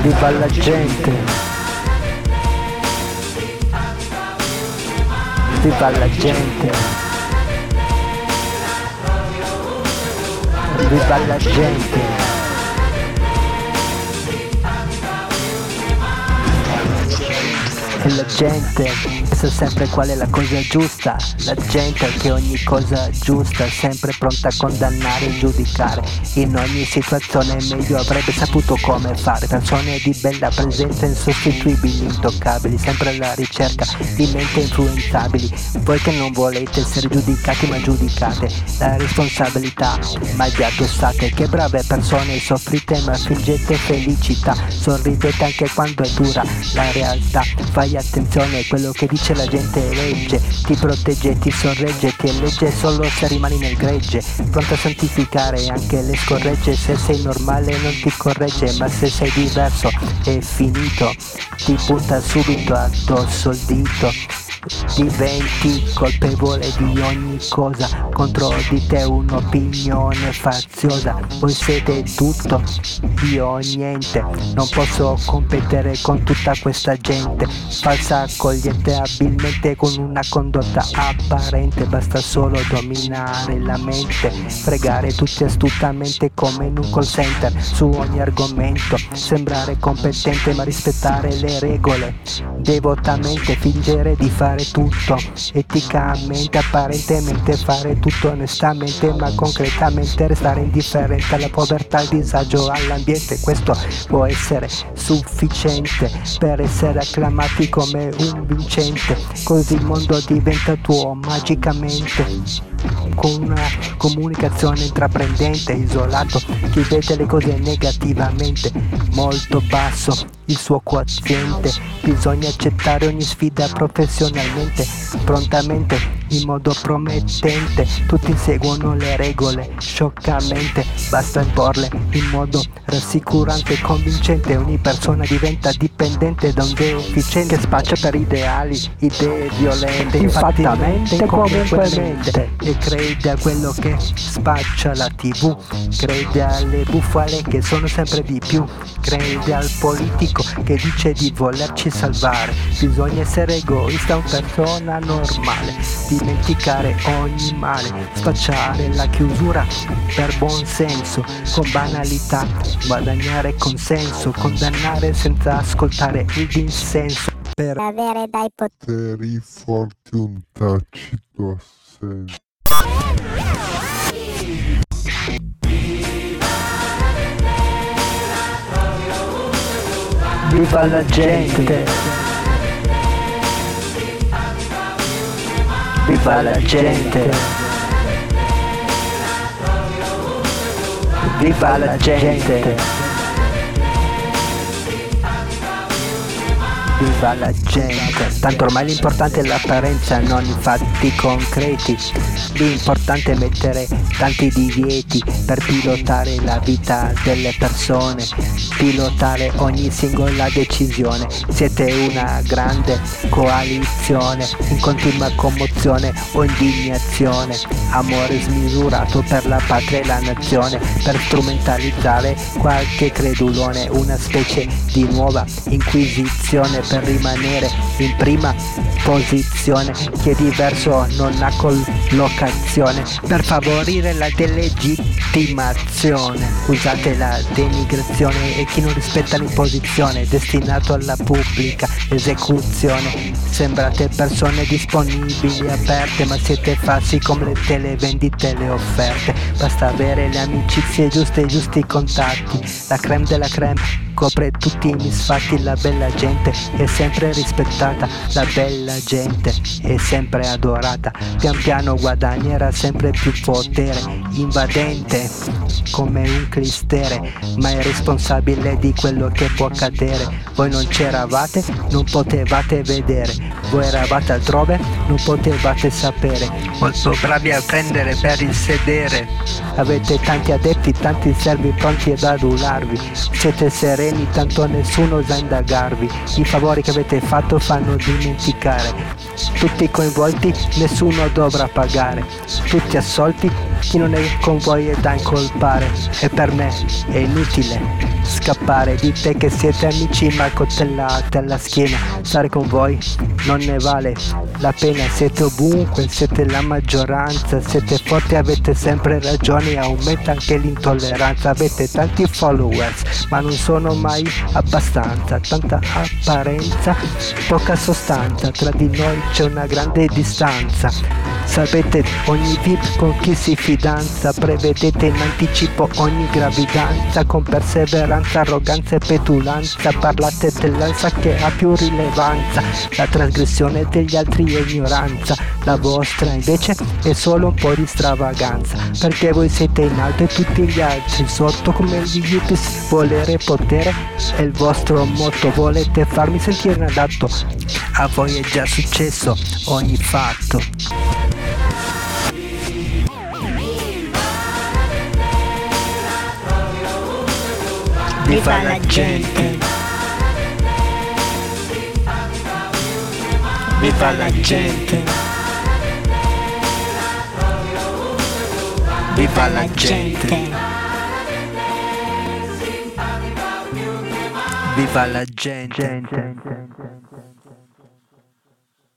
Viva la gente, viva la gente, viva la gente. E la gente sa sempre qual è la cosa giusta, la gente che ogni cosa giusta è sempre pronta a condannare e giudicare. In ogni situazione meglio avrebbe saputo come fare. Persone di bella presenza, insostituibili, intoccabili, sempre alla ricerca di mente influenzabili. Voi che non volete essere giudicati ma giudicate la responsabilità mai vi addossate. Che brave persone, soffrite ma fingete felicità, sorridete anche quando è dura la realtà. Fai attenzione, quello che dice la gente è legge, ti protegge, ti sorregge, ti elegge solo se rimani nel gregge, pronto a santificare anche le scorregge. Se sei normale non ti corregge, ma se sei diverso è finito, ti punta subito addosso il dito. Diventi colpevole di ogni cosa, contro di te un'opinione faziosa. Voi siete tutto, io niente, non posso competere con tutta questa gente falsa, accogliente abilmente con una condotta apparente. Basta solo dominare la mente, fregare tutti astutamente come in un call center su ogni argomento, sembrare competente ma rispettare le regole devotamente, fingere di fare tutto eticamente, apparentemente fare tutto onestamente, ma concretamente restare indifferente alla povertà, al disagio, all'ambiente. Questo può essere sufficiente per essere acclamati come un vincente, così il mondo diventa tuo magicamente. Con una comunicazione intraprendente, isolato, chi vede le cose negativamente, molto basso il suo quoziente. Bisogna accettare ogni sfida professionalmente, prontamente, in modo promettente. Tutti seguono le regole scioccamente, basta imporle in modo rassicurante e convincente. Ogni persona diventa dipendente da un deficiente, spaccia per ideali, idee violente, infattamente, comunque, e crede a quello che spaccia la TV, crede alle bufale che sono sempre di più, crede al politico che dice di volerci salvare. Bisogna essere egoista, una persona normale, dimenticare ogni male, spacciare la chiusura per buon senso, con banalità, guadagnare consenso, condannare senza ascoltare il dissenso, per avere dai poteri forti un tacito assenso. viva la gente, viva la gente, viva la gente, viva la gente. Tanto ormai l'importante è l'apparenza, non i fatti concreti. L'importante è mettere tanti divieti per pilotare la vita delle persone, pilotare ogni singola decisione. Siete una grande coalizione in continua commozione o indignazione, amore smisurato per la patria e la nazione, per strumentalizzare qualche credulone, una specie di nuova inquisizione per rimanere in prima posizione. Chi è diverso non ha collocazione, per favorire la delegittimazione. Usate la denigrazione e chi non rispetta l'imposizione, destinato alla pubblica esecuzione. Sembrate persone disponibili, aperte, ma siete falsi come le televendite e le offerte. Basta avere le amicizie giuste e i giusti contatti. La creme della creme copre tutti i misfatti. La bella gente è sempre rispettata, la bella gente è sempre adorata. Pian piano guadagnerà sempre più potere, invadente come un clistere, ma è responsabile di quello che può accadere. Voi non c'eravate, non potevate vedere, voi eravate altrove, non potevate sapere. Molto bravi a prendere per il sedere, avete tanti adepti, tanti servi pronti ad adularvi. Siete sereni, tanto nessuno osa indagarvi. I favori che avete fatto fanno dimenticare. Tutti coinvolti, nessuno dovrà pagare. Tutti assolti, chi non è con voi è da incolpare. E per me è inutile scappare di te che siete amici ma coltellate alla schiena. Stare con voi non ne vale la pena, siete ovunque, siete la maggioranza, siete forti, avete sempre ragione, aumenta anche l'intolleranza, avete tanti followers ma non sono mai abbastanza, tanta apparenza, poca sostanza, tra di noi c'è una grande distanza. Sapete ogni VIP con chi si fidanza, prevedete in anticipo ogni gravidanza, con perseveranza, arroganza e petulanza, parlate dell'alza che ha più rilevanza, la trasgressione degli altri è ignoranza, la vostra invece è solo un po' di stravaganza, perché voi siete in alto e tutti gli altri sotto come gli hippies, volere potere è il vostro motto, volete farmi sentire inadatto, a voi è già successo ogni fatto. Viva la gente, viva la gente, viva la gente, viva la gente.